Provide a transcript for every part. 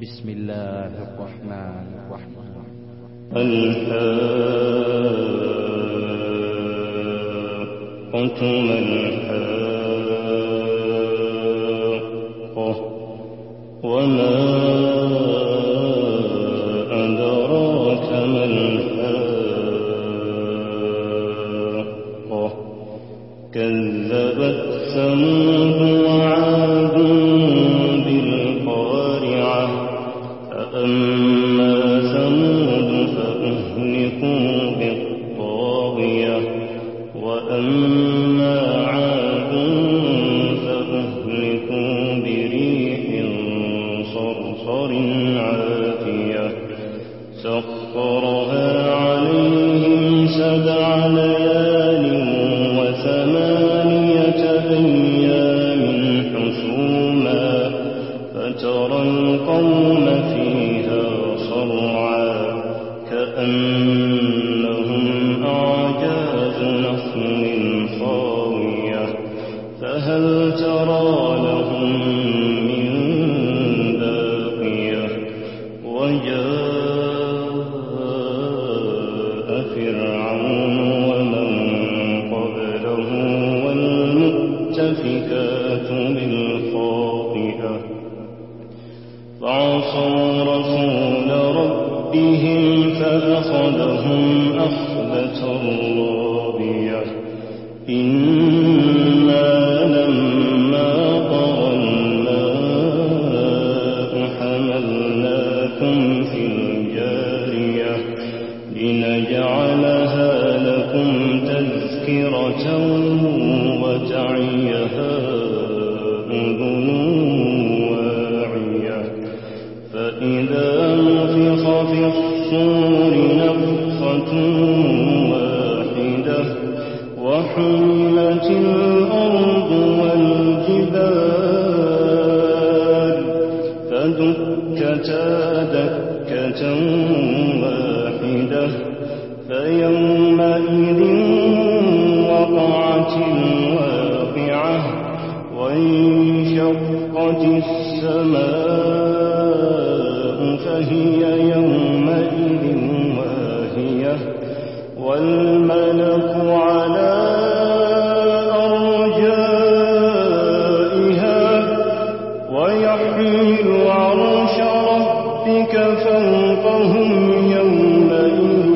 بسم الله الرحمن الرحيم. الحاقة ما الحاقة وما أدراك ما الحاقة كذبت ثمود وعاد بالقارعة فأما ثمود فأهلكوا بالطاغية وأما عاد فأهلكوا بريح صرصر عاتية سخرها عليهم 7 ليال و8 أيام حسوما فترى القوم فيها صرعا كأنهم أعجاز نخل خاوية فهل ترى لهم من باقية وجاء فرعون ومن قبله والمؤتفكات بالخاطئة فعصوا رسول ربهم فأخذهم أخذة رابية إنا لما طغى الماء حملناكم في الجارية لنجعلها لكم تذكرة وتعيها أذن واعية فإذا نفخ في الصور نفخة واحدة وحملت الأرض والجبال فدكتا دكة واحدة فيومئذ وقعت الواقعة وانشقت السماء فهي يومئذ واهية والملك على أرجائها ويحمل عرش ربك فوقهم يومئذ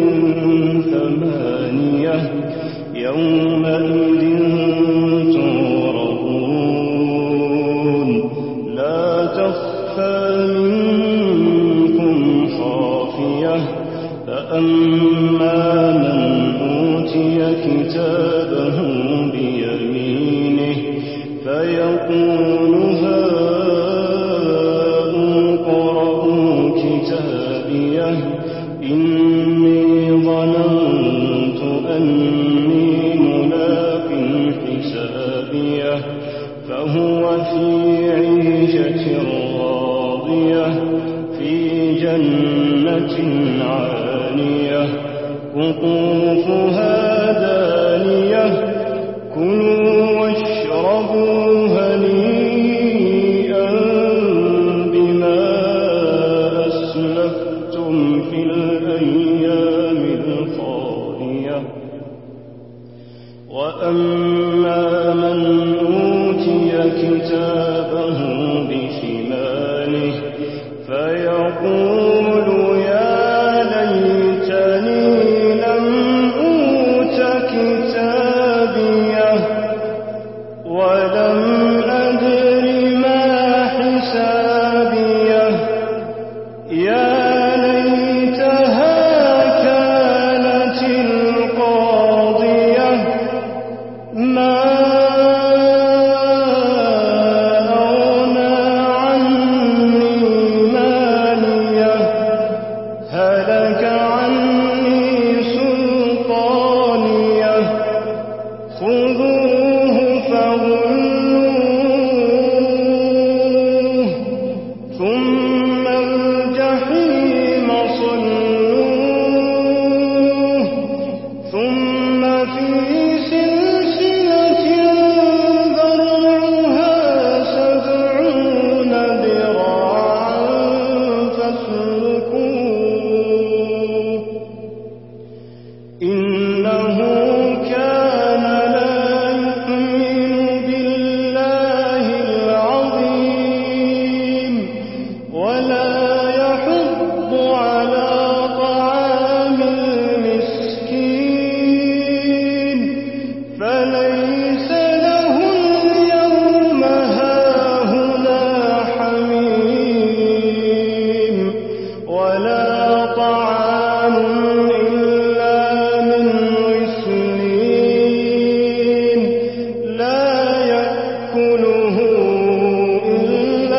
8 يومئذ تعرضون لا تخفى منكم خافية فأما من أوتي كتابه بيمينه فيقول هاؤم اقرءوا كتابيه إني ظننت أني ملاق حسابيه فهو في عيشة راضية في جنة عالية قطوفها دانية كلوا واشربوا هنيئا بما أسلفتم في الأيام الخالية وأما من أوتي كتابه بشماله فيقول يا ليتني لم أوت كتابيه ولم أدر ما حسابيه يا ليتها كانت القاضية ما أغنى عني ماليه ولا يحض على طعام المسكين فليس له اليوم هاهنا حميم ولا طعام إلا من غسلين لا يأكله إلا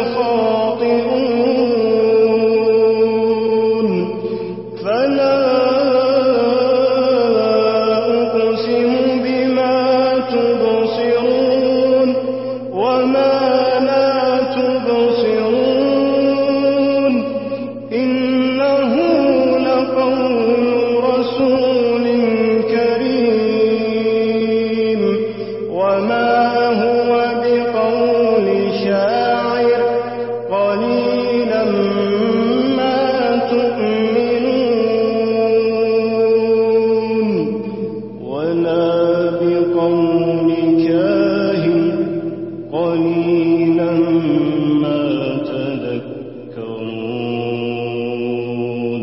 الخاطئون فلا أقسم بما تبصرون وما لا تبصرون إنه لقول رسول كريم وما هو بقول شاعر قليلا ما تؤمنون ولا بقول كاهن قليلا ما تذكرون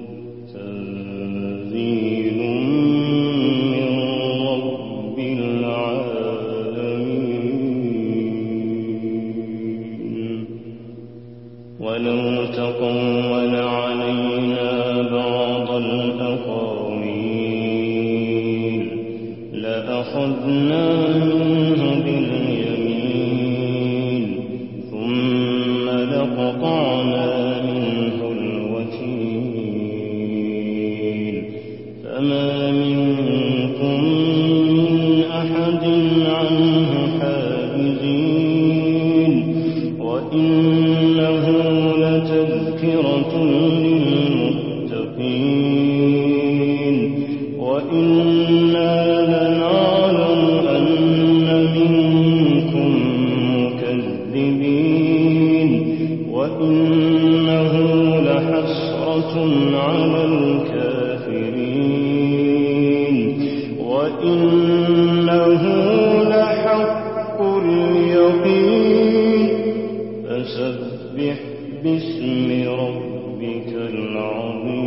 تنزيل من رب العالمين ولو تقول علينا بعض الأقاويل لأخذنا منه باليمين ثم لقطعنا منه الوتين فما منكم من أحد عنه حاجزين وإنه لتذكرة للمتقين وإنا لنعلم أن منكم مكذبين وإنه لحسرة على الكافرين وإنه لحق اليقين فسبح باسم ربك العظيم